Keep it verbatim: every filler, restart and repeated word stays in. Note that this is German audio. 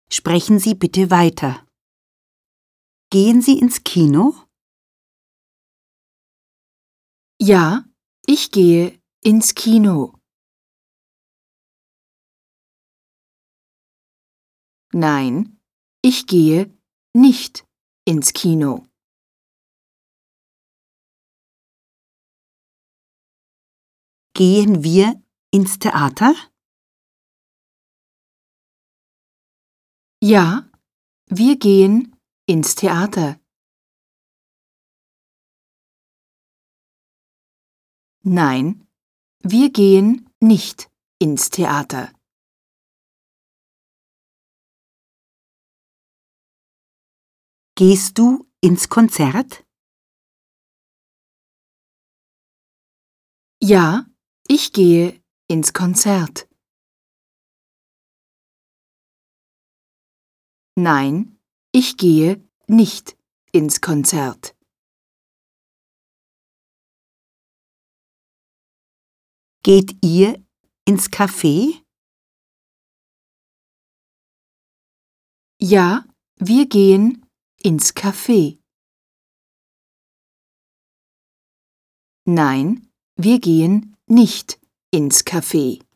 Sprechen Sie bitte weiter. Gehen Sie ins Kino? Ja, ich gehe ins Kino. Nein, ich gehe nicht ins Kino. Gehen wir ins Theater? Ja, wir gehen ins Theater. Nein, wir gehen nicht ins Theater. Gehst du ins Konzert? Ja, ich gehe ins Konzert. Nein, ich gehe nicht ins Konzert. Geht ihr ins Café? Ja, wir gehen ins Café. Nein, wir gehen nicht ins Café.